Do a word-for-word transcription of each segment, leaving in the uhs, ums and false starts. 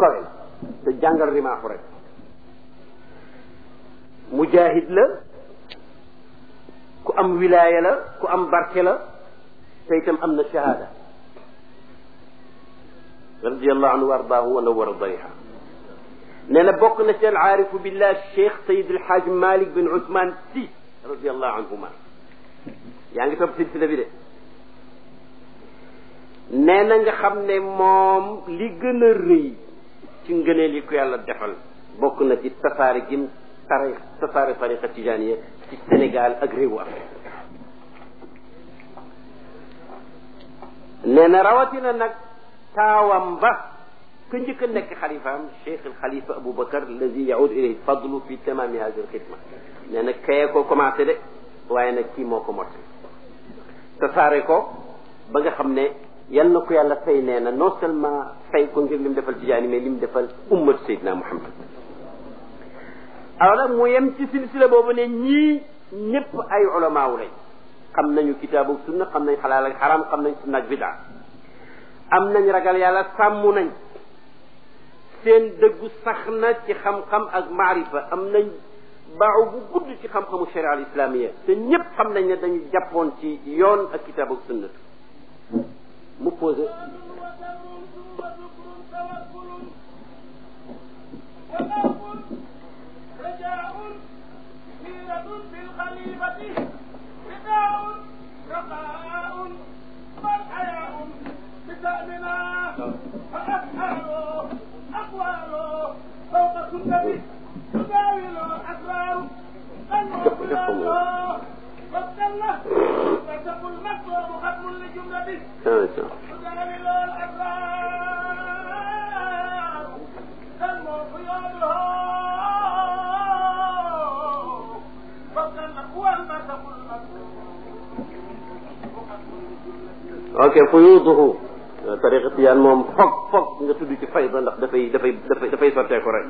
kawe la te jàngal rimaaxu rek mujahid la ku am wilaaya la ku am barke la te itam am na shahada radiyallahu anhu wa ardaahu wa nawwara dariha nee na bokk na ci al aarifu billah cheikh sayid alhaaj malik bin ousmane si radiyallahu anhuma yaa ngi topp silsila bi de nee na nga xam ne moom li gën a rëy ci ngëneel yi ko yàlla defal bokk na ci tasaare gim tari tasaare tariqa tijaaniya ci Sénégal ak réewu Afrique nee na rawatina nag taawam ba ka njëkk a nekk xalifaam cheikh al xalifa Aboubacar alladi yaud ilayhi fadlu fi tamami hadi al xidma nee na kaye ko commencé de waaye nag kii moo ko motti tasaare ko ba nga xam ne yal na ko yàlla fay nee na non seulement fay ko ngir lim defal tijaani mais lim defal ummat Seydina Muhammad alors nag mu yem ci silsila boobu ne ñii ñëpp ay ulamaaw lañ xam nañu kitaabu sunna xam nañ xalaal ak xaram xam nañ sunna ak bidaa am nañ ragal yàlla sàmm nañ seen dëggu sax na ci xam-xam ak maarifa am nañ baaw bu gudd ci xam-xamu sharia al islamia te ñëpp xam nañ ne dañu jàppoon ci yoon ak kitaabu sunna mu posé ok fuyuuduhu tariqa tijaan moom foog foog nga tudd ci fayda ndax dafay dafay dafay dafay sotteeku rek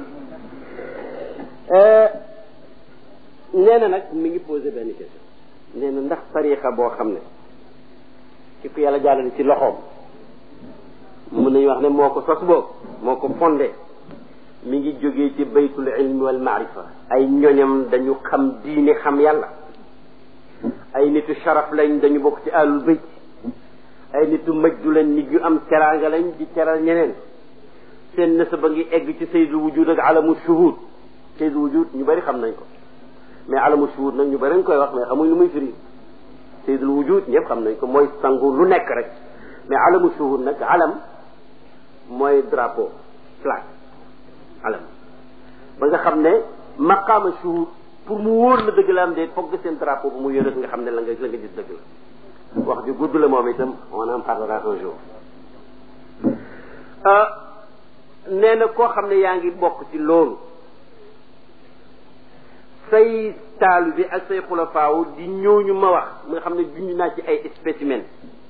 nee na nag mi ngi posé benn question nee na ndax tariqa boo xam ne ci ku yàlla jàllale ci loxoom mun nañu wax ne moo ko sos boobu moo ko fondé mi ngi jógee ci baytul ilmi wal maarifa ay ñoñam dañu xam diine xam yàlla ay nitu sharaf lañ dañu bokk ci alul bayt ay nitu majdu lañ nit yu am teraanga lañ di teral ñeneen seen nasaba ngi egg ci sayyidul wujud ak alamu shuhud sayyidul wujud ñu bari xam nañ ko mais alamu shuhud nag ñu bari nga koy wax mais xamuñ lu muy firi sayyidul wujud ñëpp xam nañ ko mooy sangu lu nekk rek mais alamu shuhud nag alam mooy drapeau flag alam ba nga xam ne maqaama shuhud pour mu wóor la dëgg la am de foog nga seen drapeau bu mu yónnee nga xam ne la nga la nga gis dëgg la wax ju gudd la moom itam on en parlera un jour nee na koo xam ne yaa ngi bokk ci loolu say taalu bi ak say xulafaaw di ñooñu ma wax nga xam ne junj naa ci ay spécimen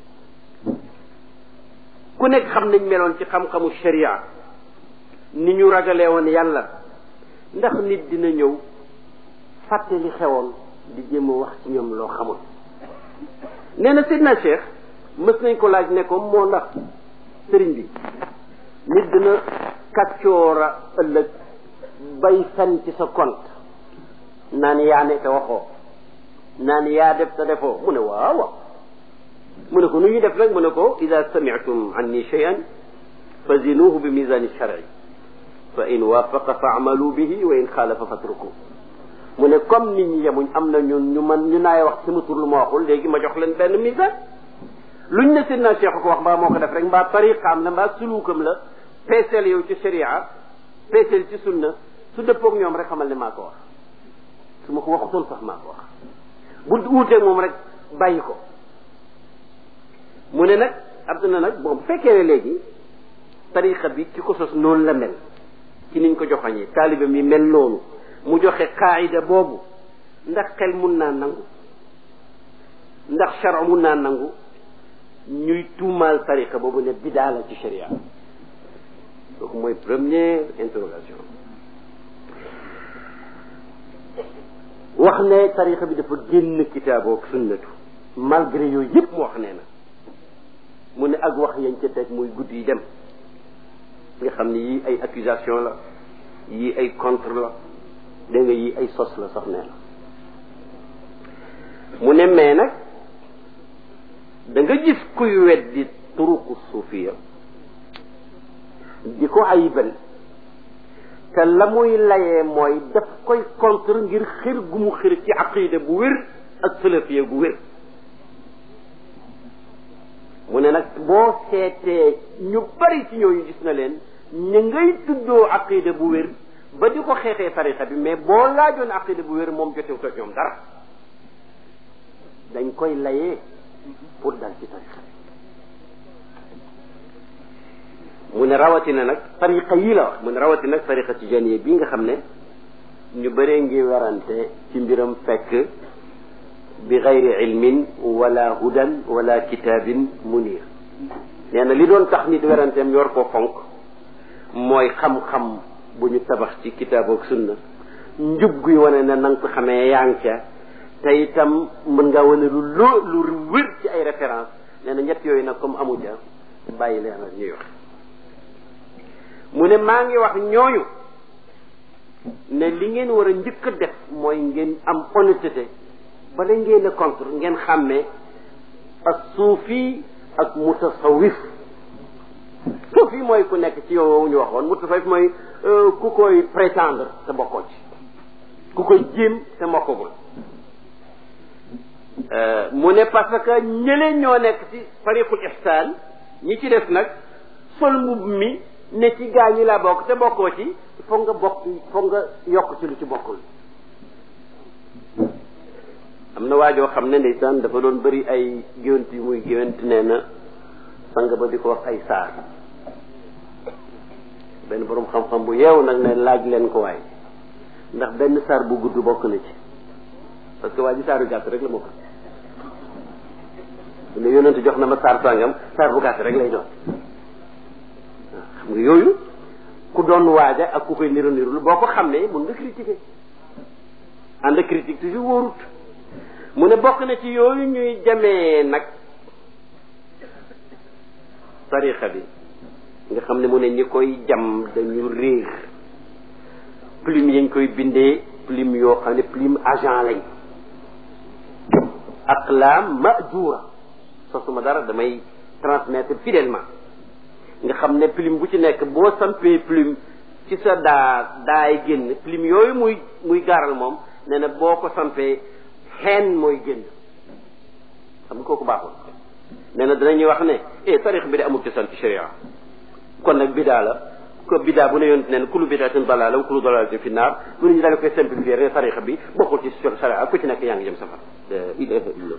ku nekk xam nañ meloon ci xam-xamu sharia ni ñu ragalee woon yàlla ndax nit dina ñëw fàtte li xewoon di jéem a wax ci ñoom loo xamul nee na Seydina Cheikh mës nañ ko laaj ne ko moo ndax sëriñ bi nit dina kàccoora ëllëg bay fen ci sa compte naan yaa ne te waxoo naan yaa def te defoo mu ne waaw waaw mu ne ko nu ñuy def rek mu ne ko ida sami'tum anni shay'an fazinuhu bi mizani shar'i fa in waafaqa fa amalu bihi wa in xaalafa fatruku mu ne comme nit ñi yemuñ am na ñun ñu man ñu naay wax sama tur lu ma waxul léegi ma jox leen benn misaan luñ ne Seydina Cheikh ko wax mbaa moo ko def rek mbaa tariqaam la mbaa suluukam la peeseel yow ci sharia peeseel ci sunna su dëppoog ñoom rek xamal ne maa ko wax su ma ko waxutoon sax maa ko wax bu uuteeg moom rek bàyyi ko mu ne nag adduna nag bon bu fekkee ne léegi tariqa bi ci ko sos noonu la mel ci niñ ko joxañee taaliba mi mel noonu mu joxe qaayida boobu ndax xel mun naa nangu ndax char mun naa nangu ñuy tuumaal tariqa boobu ne bidaa la ci sharia donc mooy première interrogation wax ne tariqa bi dafa génn kitaabu ak sunnatu malgré yooyu yëpp mu wax nee na mu ne ak wax yañ ca teg muy guddi yi dem nga xam ne yii ay accusation la yii ay contre la dégg nga yii ay sos la sax nee na mu ne mais nag da nga gis kuy weddi turuqu suufiya di ko ayibal te la muy layee mooy daf koy contre ngir xir gu mu xir ci aqida bu wér ak salafiya gu wér mu ne nag boo seetee ñu bari ci ñooñu gis na leen ñu ngay tuddoo aqida bu wér ba di ko xeexee tarixa bi mais boo laajoon aqida bu wér moom jotewut ak ñoom dara dañ koy layee pour dal ci tarixa bi mu ne rawatina nag tariqa yi la wax mu ne rawatina nag tariqa tijaniyya bii nga xam ne ñu bëree ngi werante ci mbiram fekk bi gayri ilmin wala hudan wala kitaabin munir nee na li doon tax nit weranteem yor ko fonk mooy xam-xam bu ñu tabax ci kitaab ak sunna njub guy wane ne na nga ko xamee yaa ngi ca te itam mën ngaa wane lu loo lu wér ci ay référence nee na ñett yooyu nag comme amu ja bàyyi leen ak ñuy wax mu ne maa ngi wax ñooñu ne li ngeen war a njëkk a def mooy ngeen am honnêteté bala ngeen a contre ngeen xàmmee ak suufi ak mutasawif suufi mooy ku nekk ci yow ñu waxoon mutasawif mooy ku koy prétendre te bokkoo ci ku koy jéem te mokkagul mu ne parce que ñële ñoo nekk ci tariqul ihsan ñi ci def nag sol mbubb mi ne ci gaa ñi laa bokk te bokkoo ci foog nga bokk foog nga yokk ci lu ci bokkul am na waajoo xam ne ndeysaan dafa doon bëri ay géwant yu muy géwant nee na sang ba di ko wax ay saar benn borom xam-xam bu yeewu nag ne laaj leen ko waay ndax benn saar bu gudd bokk na ci parce que waa ji saaru gàtt rek la bokk ne yonent jox na ma saar sàngam saar bu gàtt rek lay doon xam nga yooyu ku doon waaja ak ku koy niru niru boo ko xam ne mun nga critiquer ànd ak critique toujours wóorut mu ne bokk na ci yooyu ñuy jamee nag tarixa bi nga xam ne mu ne ñi koy jam dañu réer plume yañ koy bindee plume yoo xam ne plume agent lañ aqlaam majura sosuma dara damay transmettre fidèlement nga xam ne plume bu ci nekk boo sampee plume ci sa daa daay génn plume yooyu muy muy gaaral moom nee na boo ko sampee xeen mooy génn xam nga kooku baaxul nee na danañuy wax ne eh tarix bi de amul cosaan ci sharia kon nag bidaa la ko bidaa bu ne yonent ne kullu bidaatin dalaala wa kullu dalaalatin fi naar bu ne ñu daal koy simplifier rek tarix bi bokkul ci sharia ku ci nekk yaa ngi jëm safar ilaha illa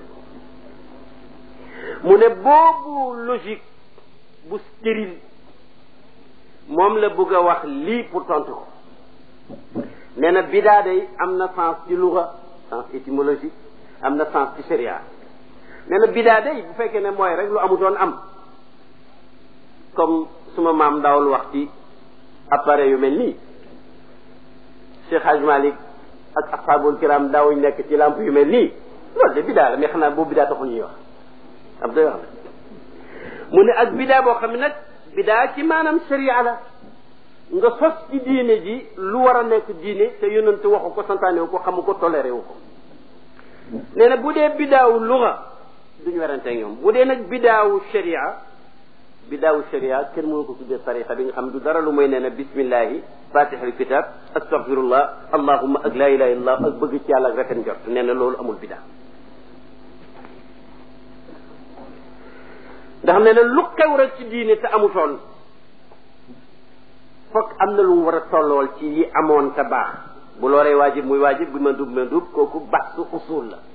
mu ne boobu logique bu stérile moom la bëgg a wax lii pour tontu ko nee na bidaa day am na sens ci luga sens étymologique am na sens ci sharia nee na bidaa day bu fekkee ne mooy rek lu amutoon am comme suma maam daawul wax ci appareil yu mel nii Cheikh Hadj Malick ak ashabul kiram daawuñ nekk ci lampe yu mel nii loolu de bidaa la mais xanaa boobu bidaa taxul ñuy wax am day wax ne mu ne ak bidaa boo xam ne nag bidaa ci maanaam sharia la nga sos ci diine ji lu war a nekk diine te yonent waxu ko santaane wu ko xamu ko toléré wu ko nee na bu dee bidaawu luga duñu werante ñoom bu dee nag bidaawu sharia bidaawu sharia kenn mënu ko tuddee tariqa bi nga xam du dara lu mooy nee na bismillahi fatihal kitab astaghfirullah allahumma ak la ilaha illallah ak bëgg ci yàlla ak rafet njort nee na loolu amul bidaa ndax nee na lu xew rek ci diine te amutoon fokk am na lu mu war a tollool ci yi amoon te baax bu looree waajib muy waajib bu mandub mandub kooku baax su usul la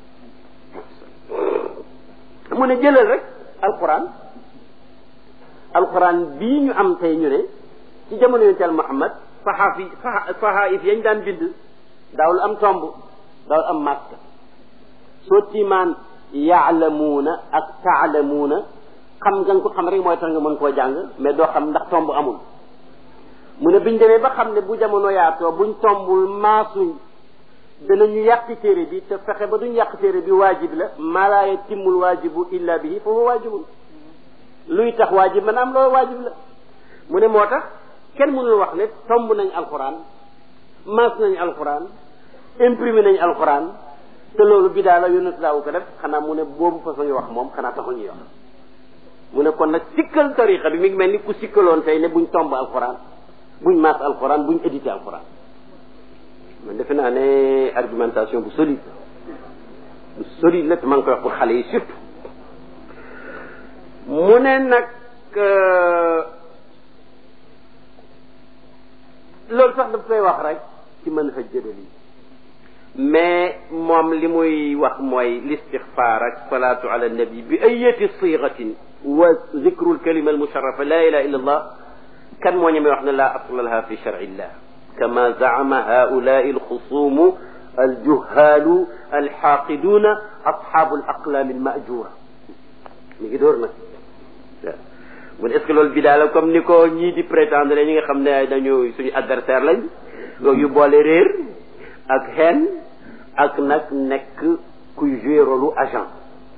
mu ne jëlal rek alquran alquran bii ñu am tey ñu ne ci jamono yonent Yàlla Muhammad saxaafi saxaif yañ daan bind daawul am tomb daawul am maska soo tiimaan yaalamuuna ak taalamuuna xam nga ko xam rek mooy tax nga mën koo jàng mais doo xam ndax tomb amul mu ne biñ demee ba xam ne bu jamono yaatoo buñ tombul maasuñ danañu yàq téere bi te fexe ba duñ yàq téere bi waajib la maa laa yatimmul waajibu illa bihi fa huwa waajibun luy tax waajib mën a am loolu waajib la mu ne moo tax kenn mënul wax ne tomb nañ alquran maas nañ alquran imprimé nañ alquran te loolu bidaa la yonent daawu ko def xanaa mu ne boobu façon ñu wax moom xanaa taxul ñuy wax mu ne kon nag sikkal tariqa bi mi ngi mel ni ku sikkaloon tey ne buñ tomb alquran buñ maas alquran buñ édité alquran man defe naa ne argumentation bu solide bu solide la te maa ngi koy wax pour xale yi surtout mu ne nag loolu sax daf koy wax rek ci mën fa jëdal yi mais moom li muy wax mooy listixfaar ak salaatu ala nabi bi ayati sigatin wa zikru lkalima almusharrafa la ilaha illa allah kan moo ñemee wax ne laa asla laha fi sharci illah kama zaama haulai alxusumu aljuhalu alxaqiduna asxaabu alaqlaami almajura mi ngi door nag mu ne est-ce que loolu bidaa la comme ni ko ñii di prétendre ñi nga xam ne dañu suñu adversaire lañ loolu yu boole réer ak xen ak nag nekk kuy jouer rôle agent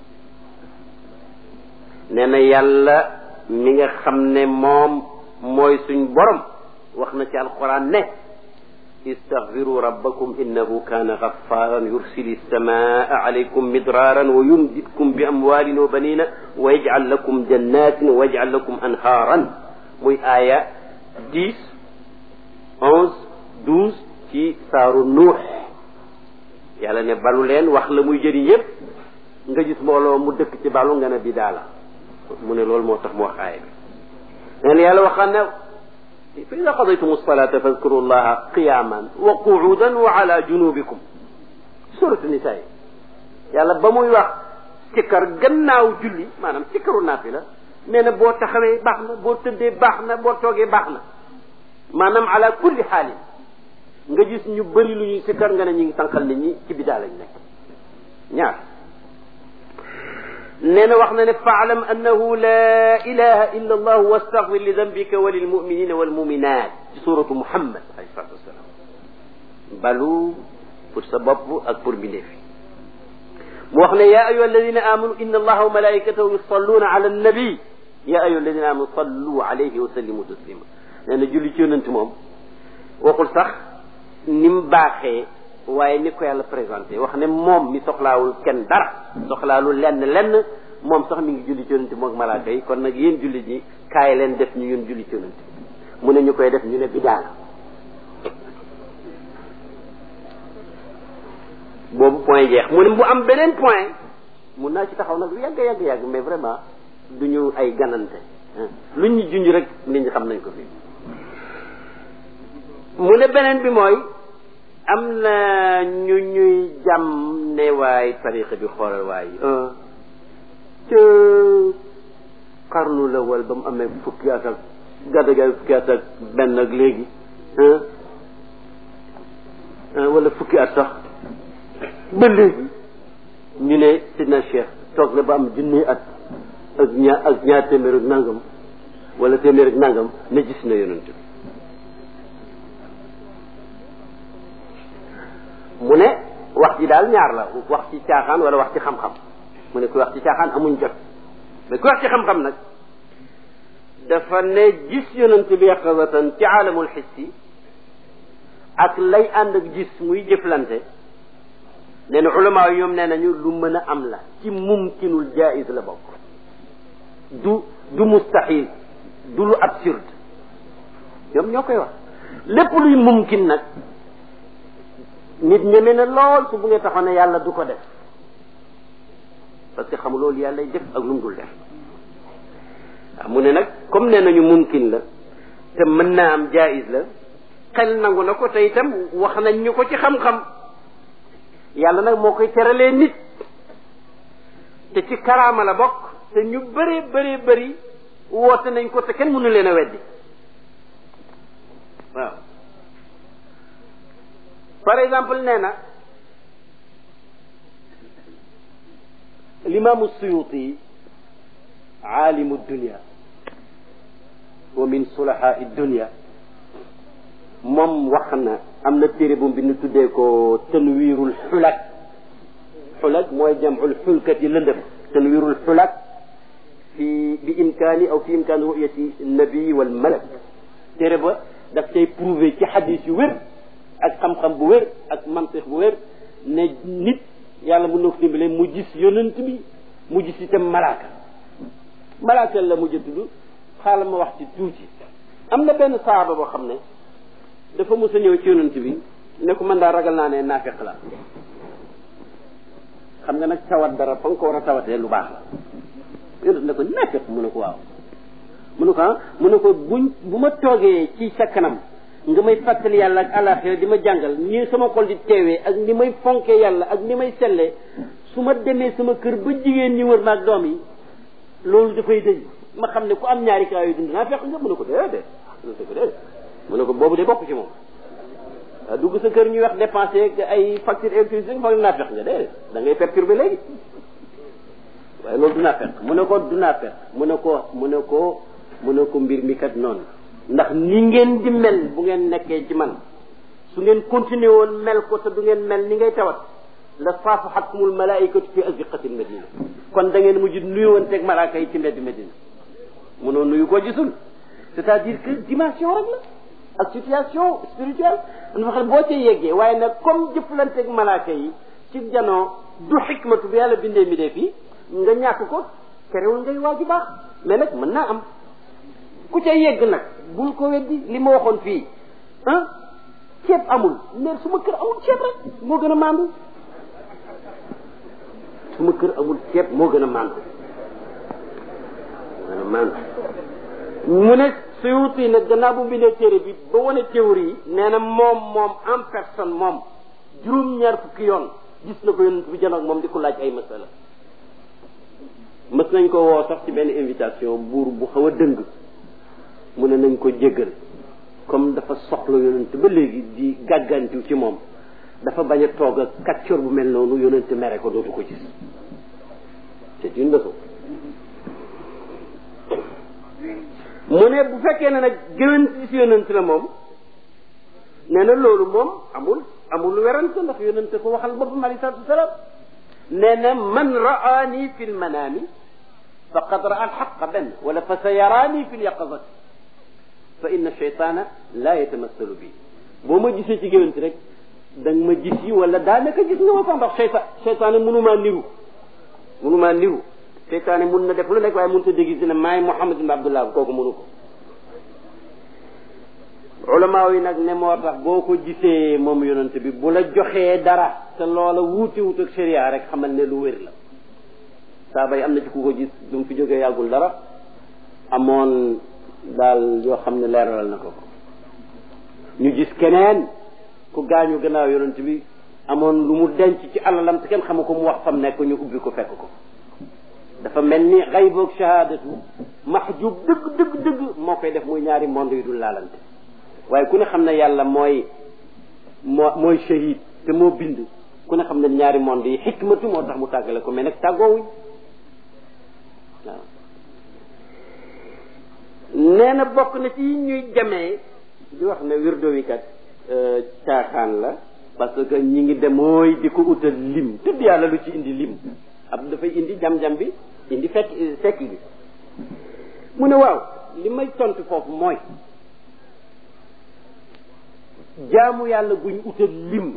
nee na yàlla mi nga xam ne moom mooy suñ borom wax na ci alquran ne istaghfiru rabbakum innahu kana ghaffaran yursili samaa alaykum midraran wa yumdidkum bi amwalin wa banina wa yaj'al lakum jannatin wa yaj'al lakum anharan muy aaya dix onze douze ci saaru nuux yàlla ne balu leen wax la muy jëriñ yépp nga gis mbooloo mu dëkk ci balu nga ne bidaa la mu ne loolu moo tax mu wax aaya bi nee na yàlla waxaan ne fa ida qadaytum alsalata fadkuru llaha qiyaman wa qu'udan wa ala junubikum suratu nisaa yi yàlla ba muy wax sikkar gannaaw julli maanaam sikkaru naafila nee na boo taxawee baax na boo tëddee baax na boo toogee baax na maanaam ala kulli xaalin nga gis ñu bëri lu ñuy sikkar nga ne ñu ngi tànqal nit ñi ci bidaa lañ nekk ñaar nee na wax na ne faalam annahu la ilaha illa allah wastaghfir li dambika wa lilmuminina walmuminat ci suratu muhammad alayhi salatu wassalam balu pour sa bopp ak pour mbindeef yi mu wax ne ya ayuha alladina amanu inna allaha wa malaikatahu yusalluna ala annabi ya ayuha alladina amanu sallu alayhi wa sallimu taslima nee na julli ci yonent moom waxul sax ni mu baaxee waaye ni ko yàlla présenté wax ne moom mi soxlaawul kenn dara soxlaalul lenn lenn moom sax mi ngi julli ci yonent moom malaaka yi kon nag yéen julli ji kaay leen def ñu yéen julli ci yonent mu ne ñu koy def ñu ne bidaa boobu point jeex mu ne bu am beneen point mun naa ci taxaw nag lu yàgg yàgg yàgg mais vraiment du ñu ay ganante lu ñu junj rek nit ñi xam nañ ko fi mu ne beneen bi mooy am na ñu ñuy jàmm ne waay tariqa bi xoolal waay ca xarnu la wal ba mu amee fukki at ak gàddagaay fukki at ak benn ak léegi wala fukki at sax ba léegi ñu ne sidna cheikh toog na ba am junni at ak ñaar ak ñaar téeméer ak nangam wala téeméer ak nangam ne gis na yonent bi mu ne wax ci daal ñaar la wax ci caaxaan wala wax ci xam-xam mu ne ku wax ci caaxaan amuñ jot mais ku wax ci xam-xam nag dafa ne gis yonent bi yaqazatan ci aalamul xissi ak lay ànd ak gis muy jëflante nee na ulama yi ñoom nee nañu lu mën a am la ci mumkinul jaiz la bokk du du mustahil du lu absurde ñoom ñoo koy wax lépp luy mumkin nag nit ñeme na lool su bu ngeen taxoon ne yàlla du ko def parce que xam loolu yàlla def ak lu mu dul def waaw mu ne nag comme nee nañu mumkin la te mën naa am jaiz la xel nangu na ko te itam wax nañ ñu ko ci xam-xam yàlla nag moo koy teralee nit te ci karaama la bokk te ñu bëree bëree bëri woote nañ ko te kenn mënu leen a weddi waaw par exemple nee na l'imaamu Suyuti aalimu dunia wa min sulahaa dunia moom wax na am na téere bu bi ñu tuddee ko tanwiirul xulak xulak mooy jamul xulkat yi lëndëm tanwiirul xulak fi bi imkaani aw fi imkaani ru'yati nabi wal malak téere ba daf cay prouvé ci xadis yu wér ak xam-xam bu wér ak mantiq bu wér ne nit yàlla mën na ko dimbale mu gis yonent bi mu gis itam malaaka malaaka la mujj a tudd xaaral ma wax ci tuuti am na benn saaba boo xam ne dafa mos a ñëw ci yonent bi ne ko man daal ragal naa ne naafeq la xam nga nag tawat dara fa nga ko war a tawatee lu baax la yonent ne ko naafeq mu ne ko waaw mu ne ko ah mu ne ko buñ bu ma toogee ci sa kanam nga may fàttali yàlla ak alaxira di ma jàngal ni sama xol di teewee ak ni may fonkee yàlla ak ni may sellee su ma demee sama kër ba jigéen ñi wër ma ak doom yi loolu dafay dëñ ma xam ne ku am ñaari kaa yu dund naa fekk nga mu ne ko déedéet mu ne ko déedéet mu ne ko boobu de bokk ci moom waaw dugg sa kër ñuy wax dépensé ay facture électricité foog naa fekk nga déedéet da ngay perturbé léegi waaye loolu du naa fekk mu ne ko du naa fekk mu ne ko mu ne ko mu ne ko mbir mi kat noonu ndax ni ngeen di mel bu ngeen nekkee ci man su ngeen continué woon mel ko te du ngeen mel ni ngay tawat la saafahatkumul malaikatu fi azqatil madina kon da ngeen mujj nuyuwanteeg malaaka yi ci mbedd Medina mënoo nuyu koo gisul c'est-à-dire que dimension rek la ak situation spirituelle dafa xam boo cee yeggee waaye nag comme jëflanteeg malaaka yi ci janoo du xikmatu bi yàlla bindee mi dee fii nga ñàkk ko terewul ngay waaju baax mais nag mën naa am ku ca yegg nag bul ko weddi li ma waxoon fii ah ceeb amul mais suma kër amul ceeb rek moo gën a maandu suma kër amul ceeb moo gën a maandu moo gën a maandu mu ne Suyuti nag gannaaw bu mbindee téere bi ba wane théorie yi nee na moom moom en personne moom juróom-ñaar fukki yoon gis na ko yonent bi janoog moom di ko laaj ay masala mës nañ ko woo sax ci benn invitation buur bu xaw a dëng mu ne nañ ko jéggal comme dafa soxla yonent ba léegi di gàggantiw ci moom dafa bañ a toog ak kàccoor bu mel noonu yonent mere ko dootu ko gis c'est une leçon mu ne bu fekkee ne nag gënant ci yonent la moom nee na loolu moom amul amul werante ndax yonent ko waxal boppam alayhi salaatu wasalaam nee na man raani fi lmanaami faqad raa alxaqa benn wala fa sa yaraani fi lyaqazati fa inna cheytaana laa yatamassalu bi boo ma gisee ci géwénti rek da nga ma gis yi wala daanaka gis nga ma sax ndax cheytaan cheytaane mënumaa niru mënumaa niru cheytaane mun na def lu nekk waaye mënut a dégg ne maay Muhammad ibn Abdullah kooku mënu ko ulama yi nag ne moo tax boo ko gisee moom yonent bi bu la joxee dara te loola wuute wut ak sharia rek xamal ne lu wér la saaba yi am na ci ku ko gis du mu fi jógee yàggul dara amoon daal yoo xam ne leeralal na ko ko ñu gis keneen ku gaañu gannaaw yonent bi amoon lu mu denc ci alalam te kenn xamu ko mu wax fam nekk ñu ubbi ko fekk ko dafa mel ni xayboog shahadatu mahjub dëgg dëgg dëgg moo koy def muy ñaari monde yu dul laalante waaye ku ne xam ne yàlla mooy moo mooy shahid te moo bind ku ne xam ne ñaari monde yi xikmatu moo tax mu tàggale ko mais nag tàggoowuñ waaw nee na bokk na ci ñuy jamee di wax ne wirdo wi kat caaxaan la parce que ñi ngi demooy di ko utal lim tudd yàlla lu ci indi lim ab dafay indi jam-jam bi indi fekk fekk gi mu ne waaw li may tontu foofu mooy jaamu yàlla guñ utal lim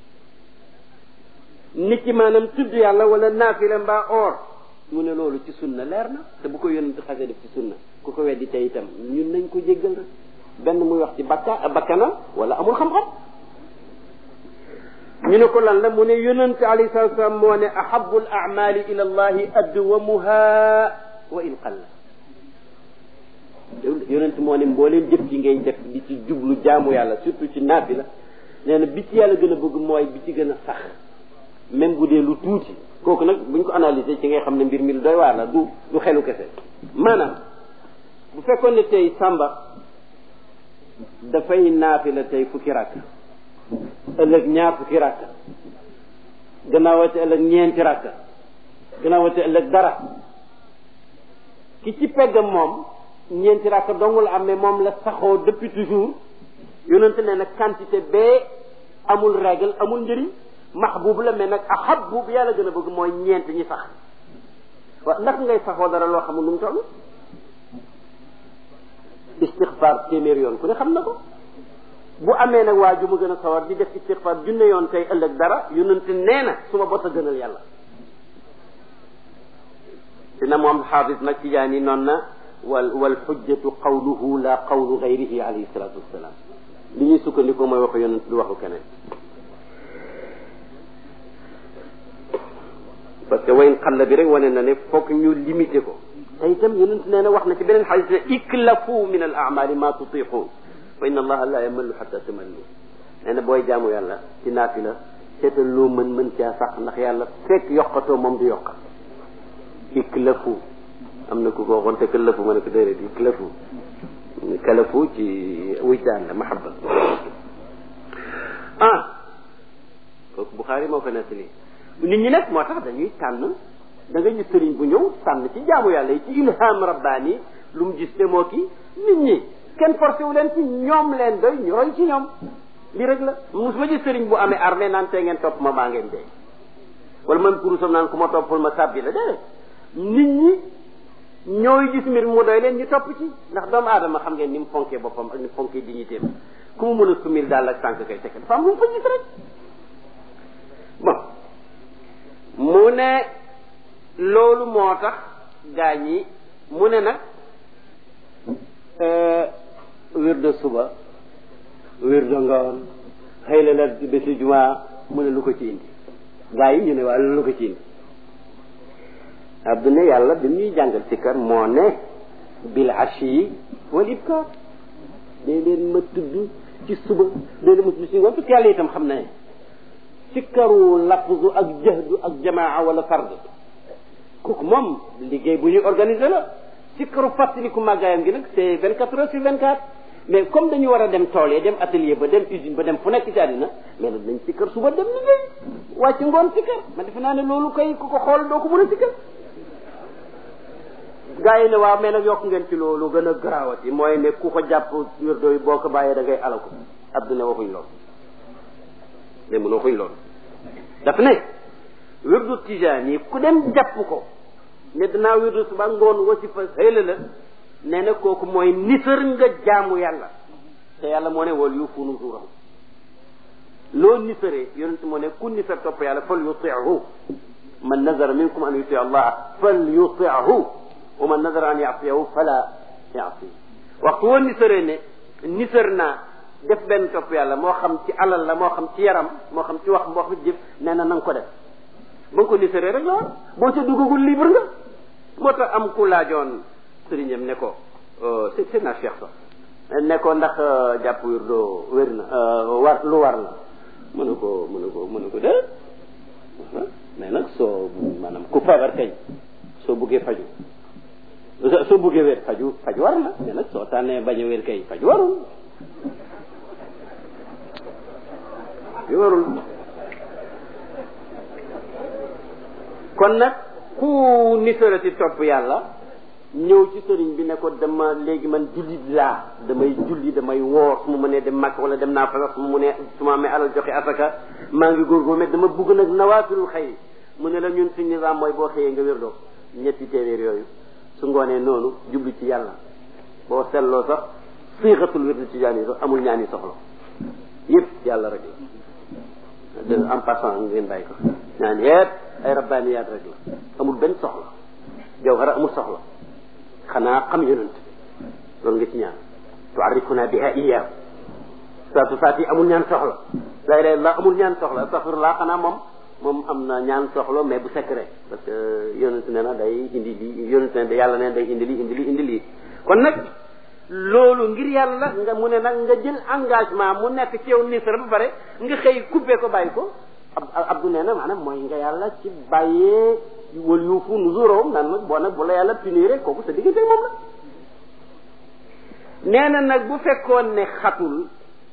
nit ki maanaam tudd yàlla wala naafila mbaa or mu ne loolu ci sunna leer na te bu ko yonent xasee def ci sunna ku ko weddi tey itam ñun nañ ko jéggal rek benn muy wax ci bakka bakkana wala amul xam-xam ñu ne ko lan la mu ne yonent alayhi salatu wasalam moo ne ahabu al amali ila allahi adwamuha wa in qalla yonent moo ne mbooleen jëf yi ngay def di ci jublu jaamu yàlla surtout ci naafila nee na bi ci yàlla gën a bëgg mooy bi ci gën a sax même bu dee lu tuuti kooku nag buñ ko analyser ci ngay xam ne mbir mi lu doy waar la du du xelu kese maanaam bu fekkoon ne tey Samba dafay naafila tey fukki rakk ëllëg ñaar fukki rakk gannaawate ëllëg ñeenti rakk gannaawate ëllëg dara ki ci peggam moom ñeenti rakk dong la am mais moom la saxoo depuis toujours yonente ne nag quantité bee amul règle amul njëriñ mahbub la mais nag ahabbu bi yàlla gën a bëgg mooy ñeent ñi sax waaw ndax ngay saxoo dara loo xamul nu mu toll istixfaar istighfar téeméer yoon ku ne xam na ko bu amee nag waa ju ma gën a sawar di def istighfar junne yoon tey ëllëg dara yonent nee na su ma bos a gënal yàlla dina moom xaafis nag tijaan yi noonu na wal wal xujjatu qawluhu la qawlu gayrihi alayhi salatu wassalam li ñuy sukkandiku mooy waxu yonent du waxu keneen parce que wayn xalla bi rek wane na ne foog ñu limité ko te itam yonent nee na wax na ci beneen xadis ne iklafu min al amali ma tutiqun fa inna allaha la yamallu hatta tamallu nee na booy jaamu yàlla ci naafi la seetal loo mën mën caa sax ndax yàlla fekk yokkatoo moom du yokkat iklafu am na ku ko waxoon te këllafu ma ne ko déedéet iklafu kalafu ci wujdaan la mahabba ah kooku Buxaari moo ko nettali nit ñi nag moo tax dañuy tànn da nga gis sëriñ bu ñëw tànn ci jaamu yàlla yi ci ilham rabbaani lu mu gis te moo kii nit ñi kenn forcé wu leen ci ñoom leen doy ñu roy ci ñoom li rek la mosuma gis sëriñ bu amee armée naan tey ngeen topp ma maa ngeen dee wala man kurusam naan ku ma toppul ma sàbbi la déedéet nit ñi ñooy gis mbir mu doy leen ñu topp ci ndax doomu aadama xam ngeen ni mu fonkee boppam ak ni mu fonkee dignité ku mu mën a sumil daal ak tànk kay tekk dafa am lu mu fa gis rek bon mu ne loolu moo tax gaa ñi mu ne nag wirde suba wirde ngoon xëy la la bési jumaa mu ne lu ko ci indi gaa yi ñu ne waa lu ko ci indi abdu ne yàlla bi ñuy jàngal sikkar moo ne bil ashi wal ibkar dee leen ma tudd ci suba dee leen ma tudd ci ngoon parce que yàlla itam xam ne sikkaru lafzu ak jahdu ak jamaa wala fard kooku moom liggéey bu ñuy organiser la sikkaru fàttaliku màggaayam gi nag c'est vingt quatre heures sur vingt quatre mais comme dañu war a dem tool yi dem atelier ba dem usine ba dem fu nekk ci àddina mais nag dañ sikkar suba dem liggéey wàcc ngoon sikkar ma defe naa ne loolu kay ku ko xool doo ko mën a sikkar gaa yi ne waaw mais nag yokk ngeen ci loolu gën a garaawati mooy ne ku ko jàpp wirdo yi boo ko bàyyee da ngay alako adduna waxuñ loolu mais mun waxuñ loolu daf ne wirdu tijaan yi ku dem jàpp ko ne danaa wirdu suba ngoon wasifa xëyla la nee na kooku mooy nisër nga jaamu yàlla te yàlla moo ne wal yuufu nuzuurahum loo nisëree yonent moo ne ku nisër topp yàlla fal yuti'hu man nazara minkum an yuti allah fal yuti'hu wa man nadara an yaasiyahu fala yaasi waxtu woon nisëree ne nisër naa def benn topp yàlla moo xam ci alal la moo xam ci yaram moo xam ci wax moo xam ci jëf nee na na nga ko def ba nga ko nisëree rek la war boo ca duggagul libre nga moo tax am ku laajoon sëriñam ne ko c'est c'est na cheikh sax ne ko ndax jàpp wirdo wér na war lu war la mu ne ko mu ne ko mu ne ko dé mais nag soo maanaam ku feebar kañ soo buggee faju soo buggee wér faju faju war na mais nag soo tànnee bañ a wér kay faju warul faju warul kon nag ku nisarati topp yàlla ñëw ci sëriñ bi ne ko dama léegi man jullit laa damay julli damay woor su ma mënee dem Makka wala dem naa fa su ma mënee su ma amee alal joxe asaka maa ngi góorgóor mais dama bugg nag nawaafilul xayri mu ne la ñun suñ nizaam mooy boo xëyee nga wérdoo ñetti téeméer yooyu su ngoonee noonu jublu ci yàlla boo selloo sax siixatul wirdu tijaan yi sax amul ñaani soxla yëpp yàlla rek la de en passant ngeen bàyyi ko ñaan yëpp ay rabbaaniyaat rek la amul benn soxla jawhara amul soxla xanaa xam yonent loolu nga ci ñaan tuarifuna biha iyaahu saatu saati amul ñaan soxla la ilaha illallah amul ñaan soxla astaghfirullah xanaa moom moom am na ñaan soxla mais bu secret parce que yonent nee na day indi lii yonent ne yàlla nee day indi lii indi lii indi lii kon nag loolu ngir yàlla nga mu ne nag nga jël engagement mu nekk ci yow nisra ba pare nga xëy kubbee ko bàyyi ko ab abdu nee na maanaam mooy nga yàlla ci bàyyee wal yuufu nuzuurahum naan nag boo nag bu la yàlla punir kooku sa diggante moom la nee na nag bu fekkoon ne xatul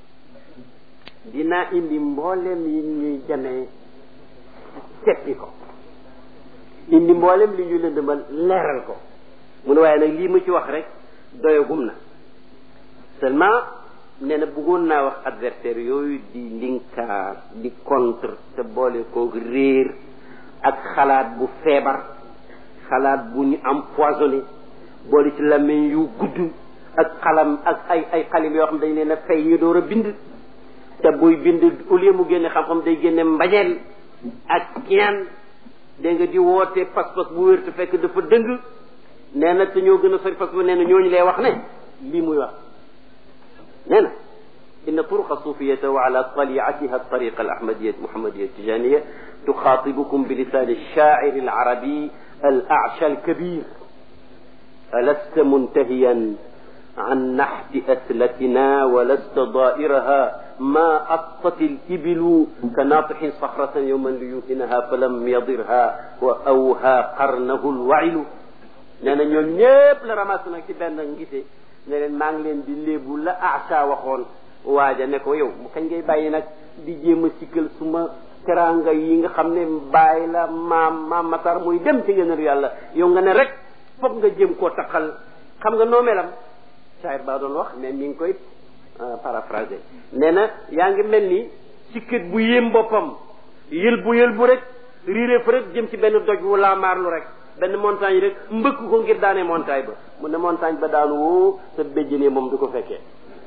dinaa indi mboolem yi ñuy jamee seppi ko indi mboolem li ñu lëndëmal leeral ko mu ne waaye nag lii ma ci wax rek doyagum na seulement nee na bëggoon naa wax adversaire yooyu di linkaar di contre te boole koog réer ak xalaat bu feebar xalaat bu ñu empoisonné boole ci làmmiñ yu gudd ak xalam ak ay ay xalim yoo xam dañ leen a fay ñu door a bind te buy bind au lieu mu génne xam-xam day génne mbañeel ak ñaan dégg nga di woote pas-pas bu wér te fekk dafa dëng nee na te ñoo gën a sori pas bu nee na ñooñu lay wax ne lii muy wax nee na inna turuqa sufiyata wa ala taliatiha tariqa al ahmadiya muhammadiya tijaniya tuxaatibukum bi lisani alshaacir alarabi al acsha alkabir alasta muntahiyan عن نحت أسلتنا ولست ضائرها ما أطت الإبل كناطح صخرة يوما ليوهنها فلم يضرها وأوهى قرنه الوعل نانا ñoom ñépp la ramasse nag ci benn ngise ne leen maa ngi leen di léebu la Acha waxoon waaja ne ko yow mu kañ ngay bàyyi nag di jéem a sikkal suma teranga yi nga xam ne bàyyi la maam maam Matar muy dem ci ngeen yàlla yow nga ne rek foog nga jéem koo taxal xam nga noo melam Saïd Ba doon wax mais mi ngi koy paraphrasé nee na yaa ngi mel ni sikkat bu yéem boppam yël bu yël bu rek riiree fa rek jëm ci benn doj wu laamaarlu rek benn montagne rek mbëkk ko ngir daane montagne ba mu ne montagne ba daanu woo sa béjjënee moom du ko fekkee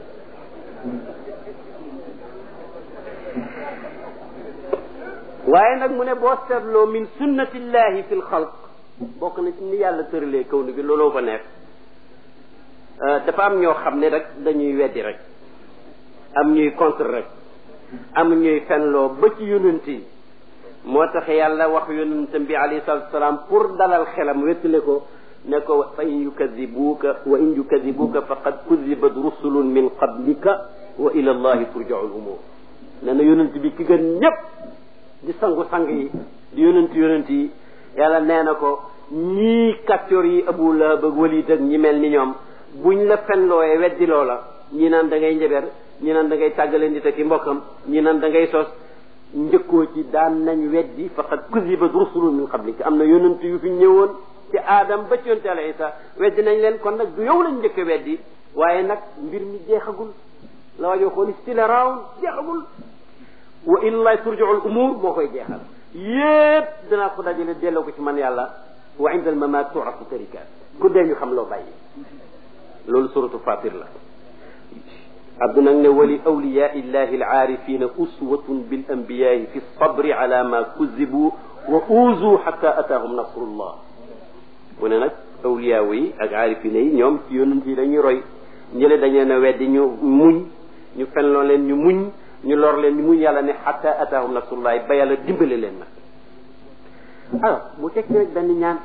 waaye nag mu ne boo seetloo min sunnatillahi fi l xalq bokk na ci ni yàlla tëralee kaw ni bi looloo ko neex dafa am ñoo xam ne rek dañuy weddi rek am ñuy contre rek am ñuy fenloo ba ci yonent yi moo tax yàlla wax yonentam bi alayhi salatu wasalaam pour dalal xelam wettale ko ne ko fa in yukadibuka wa in yukadibuka faqad kudibat rusulun min qablika wa ila allahi turja'u al umur nee na yonent bi ki gën ñëpp di sangu sang yi di yonent yonent yi yàlla nee na ko ñii kàccoor yi Abu Lahab ak Walid ak ñi mel ni ñoom buñ la fenlooyee weddi loola ñi naan da ngay njaber ñi naan da ngay tàggale nit ak i mbokkam ñi naan da ngay sos njëkkoo ci daan nañ weddi faqad kuzibat rusulun min qablika am na yonent yu fi ñëwoon ci aadam ba ci yonent Yàlla Isa weddi nañ leen kon nag du yow lañ njëkk a weddi waaye nag mbir mi jeexagul la waajoo xoon still around jeexagul wa ilallahi turja'u al umur moo koy jeexal yépp danaa ko dajale delloo ko ci man yàlla wa inda al mamat tu'rafu tarikat ku dee ñu xam loo bàyyi loolu suratu fatir la abdu nag ne wali awliya illahi alaarifina uswatun bil anbiyaai fi sabri ala ma kuzibu wa uzu xata ataahum nasrullah mu ne nag awliya yi ak aarifina yi ñoom ci yonent yi dañuy roy ñële dañ leen a weddi ñu muñ ñu fenloo leen ñu muñ ñu lor leen ñu muñ yàlla ne xata ataahum nasrullah ba yàlla dimbale leen nag alors mu teg ci rek benn ñaan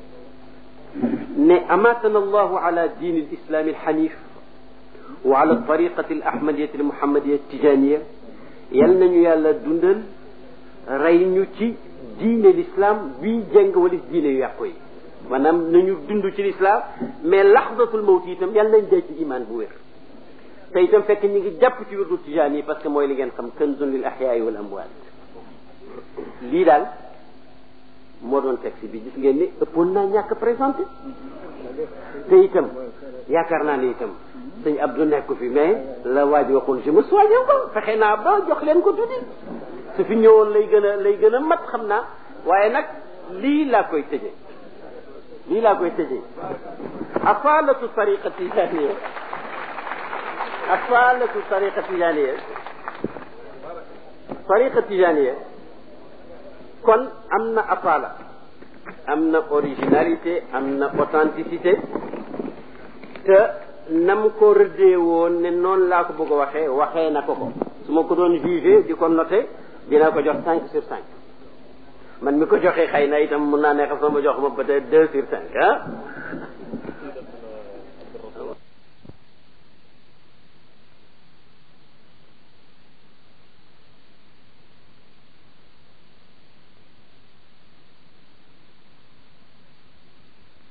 ne amatana allahu ala diini alislami alxanif wa ala tariqati alahmadiyati almuhammadiya altijaniya yal nañu yàlla dundal rey ñu ci diine l'islam bii jëng walis diine yu yàqu yi maanaam nañu dund ci l'islam mais laxdatul mawti itam yal nañ dee ci iman bu wér te itam fekk ñu ngi jàpp ci wirdu tijaan yi parce que mooy li ngeen xam kanzun lil ahyaai wal amwaat lii daal moo doon texte bi gis ngeen ni ëppoon naa ñàkk présenté te itam yaakaar naa ni itam sëñ Abdou nekk fi mais la waa ji waxoon je me soigne ko fexe naa ba jox leen ko tuuti su fi ñëwoon lay gën a lay gën a mat xam naa waaye nag lii laa koy tëjee lii laa koy tëjee asalatu tariqa tijaniya asalatu tariqa tijaniya tariqa tijaniya kon am na asala am na originalité am na authenticité te nam ko rëddee woon ne noonu laa ko bëgg a waxee waxee na ko ko su ma ko doon jugé di ko noté dina ko jox cinq sur cinq man mi ko joxee xëy na itam mun naa nekk sama jox ma peut-être deux sur cinq ah